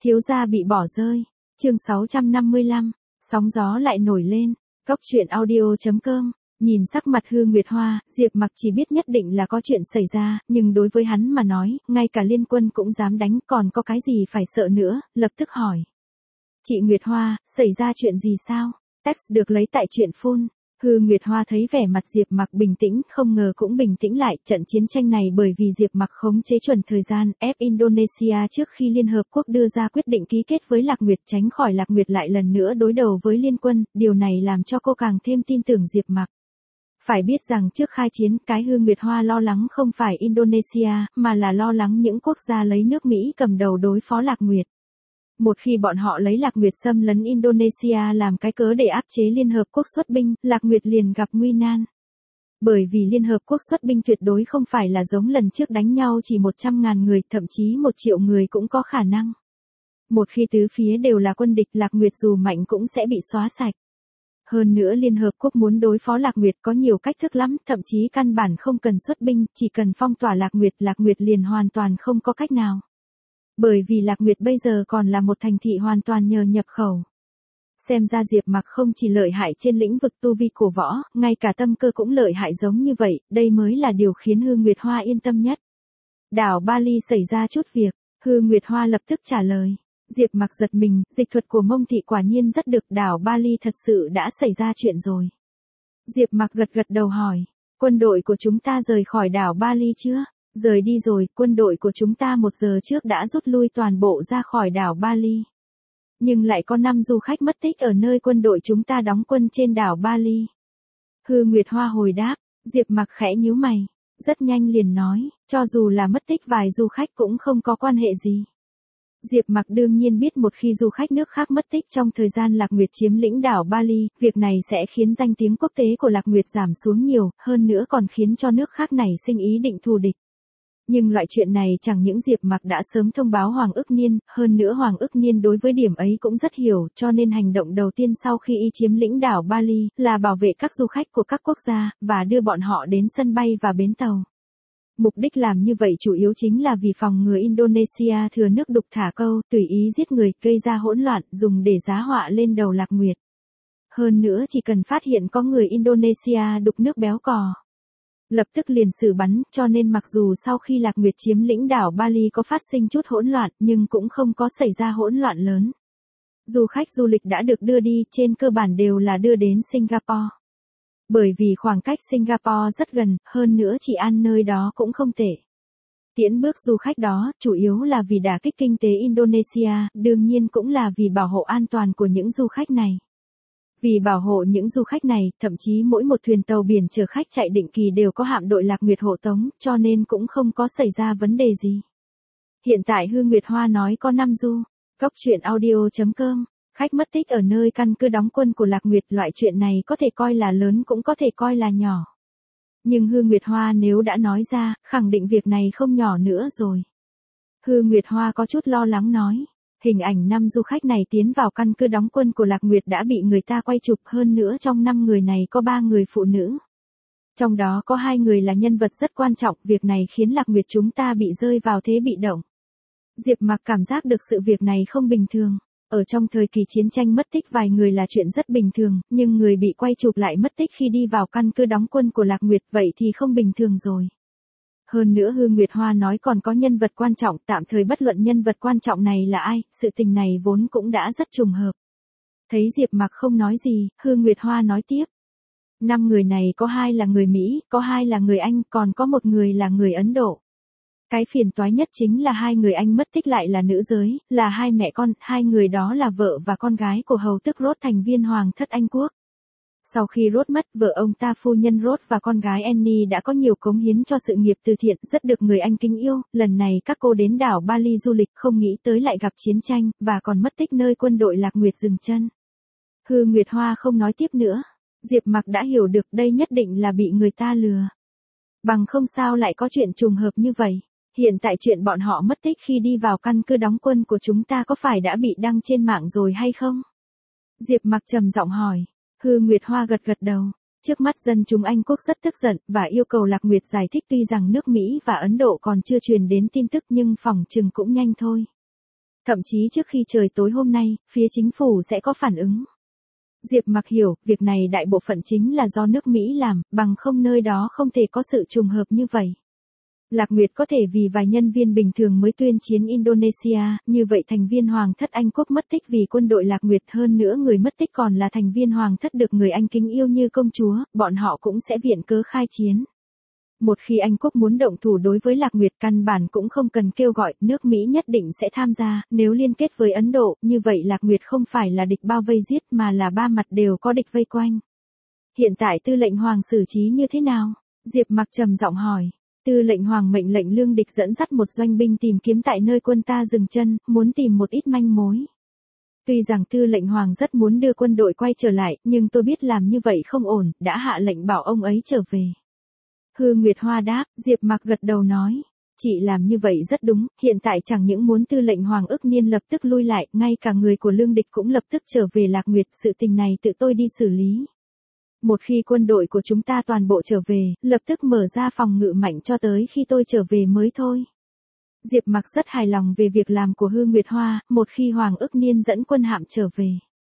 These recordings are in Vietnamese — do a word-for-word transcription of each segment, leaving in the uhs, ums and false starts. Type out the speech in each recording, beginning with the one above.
Thiếu gia bị bỏ rơi. Chương sáu trăm năm mươi lăm. Sóng gió lại nổi lên. Cốc truyện audio chấm com. Nhìn sắc mặt Hư Nguyệt Hoa, Diệp Mặc chỉ biết nhất định là có chuyện xảy ra, nhưng đối với hắn mà nói, ngay cả liên quân cũng dám đánh, còn có cái gì phải sợ nữa, lập tức hỏi. Chị Nguyệt Hoa, xảy ra chuyện gì sao? Text được lấy tại truyện phun. Hư Nguyệt Hoa thấy vẻ mặt Diệp Mặc bình tĩnh, không ngờ cũng bình tĩnh lại. Trận chiến tranh này bởi vì Diệp Mặc khống chế chuẩn thời gian, ép Indonesia trước khi Liên Hợp Quốc đưa ra quyết định ký kết với Lạc Nguyệt, tránh khỏi Lạc Nguyệt lại lần nữa đối đầu với liên quân, điều này làm cho cô càng thêm tin tưởng Diệp Mặc. Phải biết rằng trước khai chiến, cái Hư Nguyệt Hoa lo lắng không phải Indonesia, mà là lo lắng những quốc gia lấy nước Mỹ cầm đầu đối phó Lạc Nguyệt. Một khi bọn họ lấy Lạc Nguyệt xâm lấn Indonesia làm cái cớ để áp chế Liên Hợp Quốc xuất binh, Lạc Nguyệt liền gặp nguy nan. Bởi vì Liên Hợp Quốc xuất binh tuyệt đối không phải là giống lần trước đánh nhau chỉ một trăm ngàn người, thậm chí một triệu người cũng có khả năng. Một khi tứ phía đều là quân địch, Lạc Nguyệt dù mạnh cũng sẽ bị xóa sạch. Hơn nữa Liên Hợp Quốc muốn đối phó Lạc Nguyệt có nhiều cách thức lắm, thậm chí căn bản không cần xuất binh, chỉ cần phong tỏa Lạc Nguyệt, Lạc Nguyệt liền hoàn toàn không có cách nào. Bởi vì Lạc Nguyệt bây giờ còn là một thành thị hoàn toàn nhờ nhập khẩu. Xem ra Diệp Mặc không chỉ lợi hại trên lĩnh vực tu vi cổ võ, ngay cả tâm cơ cũng lợi hại giống như vậy, đây mới là điều khiến Hư Nguyệt Hoa yên tâm nhất. Đảo Bali xảy ra chút việc, Hư Nguyệt Hoa lập tức trả lời. Diệp Mặc giật mình, dịch thuật của Mông Thị quả nhiên rất được, đảo Bali thật sự đã xảy ra chuyện rồi. Diệp Mặc gật gật đầu hỏi, quân đội của chúng ta rời khỏi đảo Bali chưa? Rời đi rồi, quân đội của chúng ta một giờ trước đã rút lui toàn bộ ra khỏi đảo Bali. Nhưng lại có năm du khách mất tích ở nơi quân đội chúng ta đóng quân trên đảo Bali. Hư Nguyệt Hoa hồi đáp, Diệp Mặc khẽ nhíu mày, rất nhanh liền nói, cho dù là mất tích vài du khách cũng không có quan hệ gì. Diệp Mặc đương nhiên biết một khi du khách nước khác mất tích trong thời gian Lạc Nguyệt chiếm lĩnh đảo Bali, việc này sẽ khiến danh tiếng quốc tế của Lạc Nguyệt giảm xuống nhiều, hơn nữa còn khiến cho nước khác nảy sinh ý định thù địch. Nhưng loại chuyện này chẳng những Diệp Mặc đã sớm thông báo Hoàng Ức Niên, hơn nữa Hoàng Ức Niên đối với điểm ấy cũng rất hiểu, cho nên hành động đầu tiên sau khi y chiếm lĩnh đảo Bali là bảo vệ các du khách của các quốc gia, và đưa bọn họ đến sân bay và bến tàu. Mục đích làm như vậy chủ yếu chính là vì phòng ngừa Indonesia thừa nước đục thả câu, tùy ý giết người, gây ra hỗn loạn, dùng để giá họa lên đầu Lạc Nguyệt. Hơn nữa chỉ cần phát hiện có người Indonesia đục nước béo cò, lập tức liền xử bắn, cho nên mặc dù sau khi Lạc Nguyệt chiếm lĩnh đảo Bali có phát sinh chút hỗn loạn, nhưng cũng không có xảy ra hỗn loạn lớn. Du khách du lịch đã được đưa đi, trên cơ bản đều là đưa đến Singapore. Bởi vì khoảng cách Singapore rất gần, hơn nữa chỉ ăn nơi đó cũng không tệ. Tiễn bước du khách đó, chủ yếu là vì đả kích kinh tế Indonesia, đương nhiên cũng là vì bảo hộ an toàn của những du khách này. Vì bảo hộ những du khách này, thậm chí mỗi một thuyền tàu biển chở khách chạy định kỳ đều có hạm đội Lạc Nguyệt hộ tống, cho nên cũng không có xảy ra vấn đề gì. Hiện tại Hư Nguyệt Hoa nói có năm du. Cốc truyện audio chấm com. Khách mất tích ở nơi căn cứ đóng quân của Lạc Nguyệt, loại chuyện này có thể coi là lớn cũng có thể coi là nhỏ. Nhưng Hư Nguyệt Hoa nếu đã nói ra, khẳng định việc này không nhỏ nữa rồi. Hư Nguyệt Hoa có chút lo lắng nói. Hình ảnh năm du khách này tiến vào căn cứ đóng quân của Lạc Nguyệt đã bị người ta quay chụp, hơn nữa trong năm người này có ba người phụ nữ. Trong đó có hai người là nhân vật rất quan trọng, việc này khiến Lạc Nguyệt chúng ta bị rơi vào thế bị động. Diệp Mặc cảm giác được sự việc này không bình thường. Ở trong thời kỳ chiến tranh mất tích vài người là chuyện rất bình thường, nhưng người bị quay chụp lại mất tích khi đi vào căn cứ đóng quân của Lạc Nguyệt, vậy thì không bình thường rồi. Hơn nữa Hư Nguyệt Hoa nói còn có nhân vật quan trọng, tạm thời bất luận nhân vật quan trọng này là ai, sự tình này vốn cũng đã rất trùng hợp. Thấy Diệp Mặc không nói gì, Hư Nguyệt Hoa nói tiếp. Năm người này có hai là người Mỹ, có hai là người Anh, còn có một người là người Ấn Độ. Cái phiền toái nhất chính là hai người Anh mất tích lại là nữ giới, là hai mẹ con, hai người đó là vợ và con gái của hầu tước Rốt, thành viên hoàng thất Anh Quốc. Sau khi Rốt mất, vợ ông ta phu nhân Rốt và con gái Annie đã có nhiều cống hiến cho sự nghiệp từ thiện, rất được người Anh kính yêu. Lần này các cô đến đảo Bali du lịch, không nghĩ tới lại gặp chiến tranh, và còn mất tích nơi quân đội Lạc Nguyệt dừng chân. Hư Nguyệt Hoa không nói tiếp nữa. Diệp Mặc đã hiểu được đây nhất định là bị người ta lừa. Bằng không sao lại có chuyện trùng hợp như vậy. Hiện tại chuyện bọn họ mất tích khi đi vào căn cứ đóng quân của chúng ta có phải đã bị đăng trên mạng rồi hay không? Diệp Mặc trầm giọng hỏi. Hư Nguyệt Hoa gật gật đầu. Trước mắt dân chúng Anh Quốc rất tức giận, và yêu cầu Lạc Nguyệt giải thích, tuy rằng nước Mỹ và Ấn Độ còn chưa truyền đến tin tức nhưng phỏng chừng cũng nhanh thôi. Thậm chí trước khi trời tối hôm nay, phía chính phủ sẽ có phản ứng. Diệp Mặc hiểu, việc này đại bộ phận chính là do nước Mỹ làm, bằng không nơi đó không thể có sự trùng hợp như vậy. Lạc Nguyệt có thể vì vài nhân viên bình thường mới tuyên chiến Indonesia, như vậy thành viên Hoàng thất Anh quốc mất tích vì quân đội Lạc Nguyệt, hơn nữa người mất tích còn là thành viên Hoàng thất được người Anh kính yêu như công chúa, bọn họ cũng sẽ viện cớ khai chiến. Một khi Anh quốc muốn động thủ đối với Lạc Nguyệt, căn bản cũng không cần kêu gọi, nước Mỹ nhất định sẽ tham gia, nếu liên kết với Ấn Độ, như vậy Lạc Nguyệt không phải là địch bao vây giết mà là ba mặt đều có địch vây quanh. Hiện tại tư lệnh Hoàng xử trí như thế nào? Diệp Mặc trầm giọng hỏi. Tư lệnh Hoàng mệnh lệnh lương địch dẫn dắt một doanh binh tìm kiếm tại nơi quân ta dừng chân, muốn tìm một ít manh mối. Tuy rằng tư lệnh Hoàng rất muốn đưa quân đội quay trở lại, nhưng tôi biết làm như vậy không ổn, đã hạ lệnh bảo ông ấy trở về. Hư Nguyệt Hoa đáp, Diệp Mặc gật đầu nói. Chị làm như vậy rất đúng, hiện tại chẳng những muốn tư lệnh Hoàng ức niên lập tức lui lại, ngay cả người của lương địch cũng lập tức trở về Lạc Nguyệt, sự tình này tự tôi đi xử lý. Một khi quân đội của chúng ta toàn bộ trở về, lập tức mở ra phòng ngự mạnh cho tới khi tôi trở về mới thôi. Diệp Mặc rất hài lòng về việc làm của Hư Nguyệt Hoa, một khi Hoàng ức niên dẫn quân hạm trở về.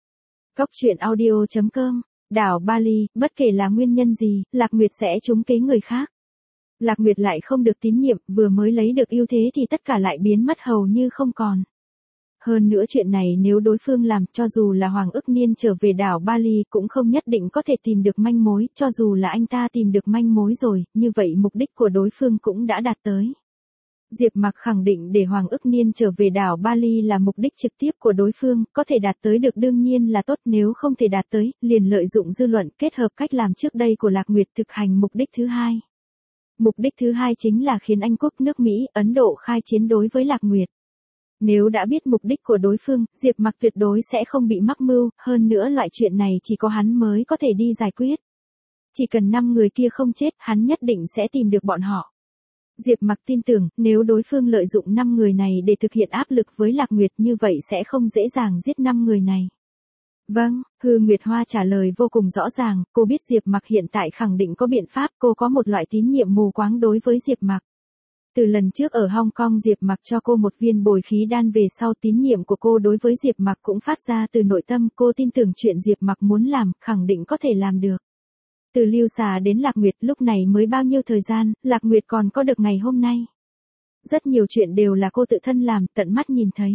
Cốc truyện audio chấm com, đảo Bali, bất kể là nguyên nhân gì, Lạc Nguyệt sẽ trúng kế người khác. Lạc Nguyệt lại không được tín nhiệm, vừa mới lấy được ưu thế thì tất cả lại biến mất hầu như không còn. Hơn nữa chuyện này nếu đối phương làm, cho dù là Hoàng ức niên trở về đảo Bali cũng không nhất định có thể tìm được manh mối, cho dù là anh ta tìm được manh mối rồi, như vậy mục đích của đối phương cũng đã đạt tới. Diệp Mặc khẳng định để Hoàng ức niên trở về đảo Bali là mục đích trực tiếp của đối phương, có thể đạt tới được đương nhiên là tốt, nếu không thể đạt tới, liền lợi dụng dư luận kết hợp cách làm trước đây của Lạc Nguyệt thực hành mục đích thứ hai. Mục đích thứ hai chính là khiến Anh quốc, nước Mỹ, Ấn Độ khai chiến đối với Lạc Nguyệt. Nếu đã biết mục đích của đối phương, Diệp Mặc tuyệt đối sẽ không bị mắc mưu, hơn nữa loại chuyện này chỉ có hắn mới có thể đi giải quyết. Chỉ cần năm người kia không chết, hắn nhất định sẽ tìm được bọn họ. Diệp Mặc tin tưởng, nếu đối phương lợi dụng năm người này để thực hiện áp lực với Lạc Nguyệt, như vậy sẽ không dễ dàng giết năm người này. Vâng, Hư Nguyệt Hoa trả lời vô cùng rõ ràng, cô biết Diệp Mặc hiện tại khẳng định có biện pháp, cô có một loại tín nhiệm mù quáng đối với Diệp Mặc. Từ lần trước ở Hong Kong Diệp Mặc cho cô một viên bồi khí đan về sau, tín nhiệm của cô đối với Diệp Mặc cũng phát ra từ nội tâm, cô tin tưởng chuyện Diệp Mặc muốn làm, khẳng định có thể làm được. Từ Lưu Xà đến Lạc Nguyệt lúc này mới bao nhiêu thời gian, Lạc Nguyệt còn có được ngày hôm nay. Rất nhiều chuyện đều là cô tự thân làm, tận mắt nhìn thấy.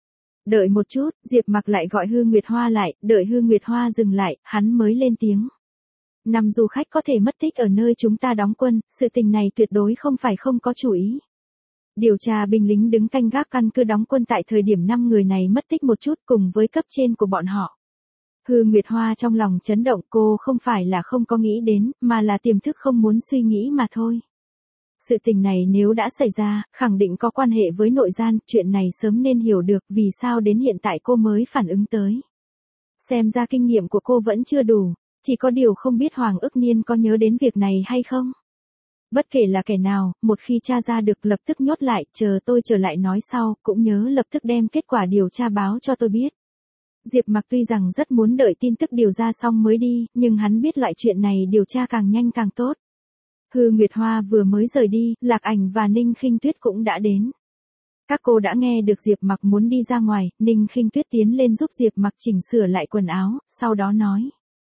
Đợi một chút, Diệp Mặc lại gọi Hư Nguyệt Hoa lại, đợi Hư Nguyệt Hoa dừng lại, hắn mới lên tiếng. Năm du khách có thể mất tích ở nơi chúng ta đóng quân, sự tình này tuyệt đối không phải không có chủ ý. Điều tra binh lính đứng canh gác căn cứ đóng quân tại thời điểm năm người này mất tích một chút cùng với cấp trên của bọn họ. Hư Nguyệt Hoa trong lòng chấn động, cô không phải là không có nghĩ đến, mà là tiềm thức không muốn suy nghĩ mà thôi. Sự tình này nếu đã xảy ra, khẳng định có quan hệ với nội gian, chuyện này sớm nên hiểu được, vì sao đến hiện tại cô mới phản ứng tới. Xem ra kinh nghiệm của cô vẫn chưa đủ, chỉ có điều không biết Hoàng ức niên có nhớ đến việc này hay không. Bất kể là kẻ nào, một khi tra ra được lập tức nhốt lại, chờ tôi trở lại nói sau, cũng nhớ lập tức đem kết quả điều tra báo cho tôi biết. Diệp Mặc tuy rằng rất muốn đợi tin tức điều ra xong mới đi, nhưng hắn biết loại chuyện này điều tra càng nhanh càng tốt. Hư Nguyệt Hoa vừa mới rời đi, Lạc Ảnh và Ninh Khinh Tuyết cũng đã đến. Các cô đã nghe được Diệp Mặc muốn đi ra ngoài, Ninh Khinh Tuyết tiến lên giúp Diệp Mặc chỉnh sửa lại quần áo, sau đó nói.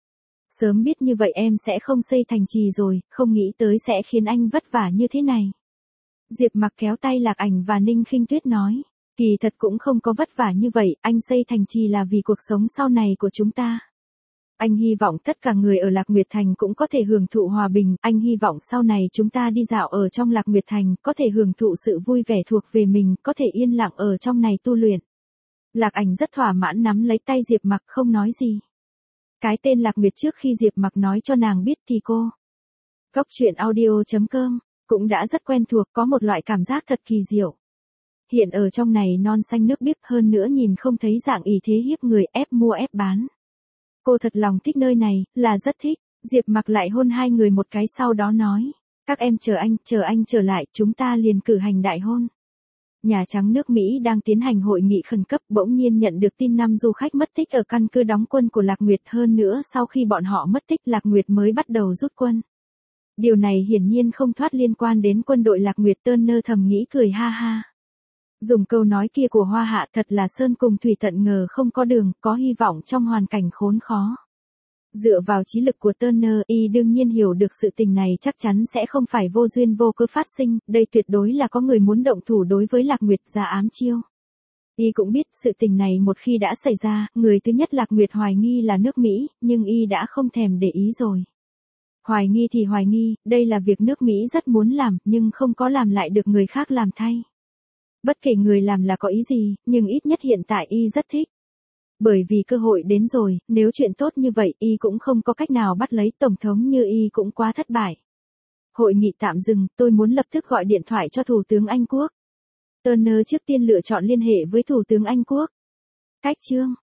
Sớm biết như vậy em sẽ không xây thành trì rồi, không nghĩ tới sẽ khiến anh vất vả như thế này. Diệp Mặc kéo tay Lạc Ảnh và Ninh Khinh Tuyết nói. Kỳ thật cũng không có vất vả như vậy, anh xây thành trì là vì cuộc sống sau này của chúng ta. Anh hy vọng tất cả người ở Lạc Nguyệt Thành cũng có thể hưởng thụ hòa bình, anh hy vọng sau này chúng ta đi dạo ở trong Lạc Nguyệt Thành, có thể hưởng thụ sự vui vẻ thuộc về mình, có thể yên lặng ở trong này tu luyện. Lạc Ảnh rất thỏa mãn nắm lấy tay Diệp Mặc không nói gì. Cái tên Lạc Nguyệt trước khi Diệp Mặc nói cho nàng biết thì cô. Cốc truyện audio chấm com, cũng đã rất quen thuộc, có một loại cảm giác thật kỳ diệu. Hiện ở trong này non xanh nước biếc, hơn nữa nhìn không thấy dạng ỷ thế hiếp người, ép mua ép bán. Cô thật lòng thích nơi này, là rất thích. Diệp Mặc lại hôn hai người một cái sau đó nói. Các em chờ anh, chờ anh trở lại, chúng ta liền cử hành đại hôn. Nhà Trắng nước Mỹ đang tiến hành hội nghị khẩn cấp, bỗng nhiên nhận được tin năm du khách mất tích ở căn cứ đóng quân của Lạc Nguyệt, hơn nữa sau khi bọn họ mất tích Lạc Nguyệt mới bắt đầu rút quân. Điều này hiển nhiên không thoát liên quan đến quân đội Lạc Nguyệt, Turner thầm nghĩ cười ha ha. Dùng câu nói kia của Hoa Hạ thật là sơn cùng thủy tận ngờ không có đường, có hy vọng trong hoàn cảnh khốn khó. Dựa vào trí lực của Turner, y đương nhiên hiểu được sự tình này chắc chắn sẽ không phải vô duyên vô cớ phát sinh, đây tuyệt đối là có người muốn động thủ đối với Lạc Nguyệt ra ám chiêu. Y cũng biết sự tình này một khi đã xảy ra, người thứ nhất Lạc Nguyệt hoài nghi là nước Mỹ, nhưng y đã không thèm để ý rồi. Hoài nghi thì hoài nghi, đây là việc nước Mỹ rất muốn làm, nhưng không có làm lại được người khác làm thay. Bất kể người làm là có ý gì, nhưng ít nhất hiện tại y rất thích. Bởi vì cơ hội đến rồi, nếu chuyện tốt như vậy y cũng không có cách nào bắt lấy Tổng thống như y cũng quá thất bại. Hội nghị tạm dừng, tôi muốn lập tức gọi điện thoại cho Thủ tướng Anh Quốc. Turner trước tiên lựa chọn liên hệ với Thủ tướng Anh Quốc. Cách chương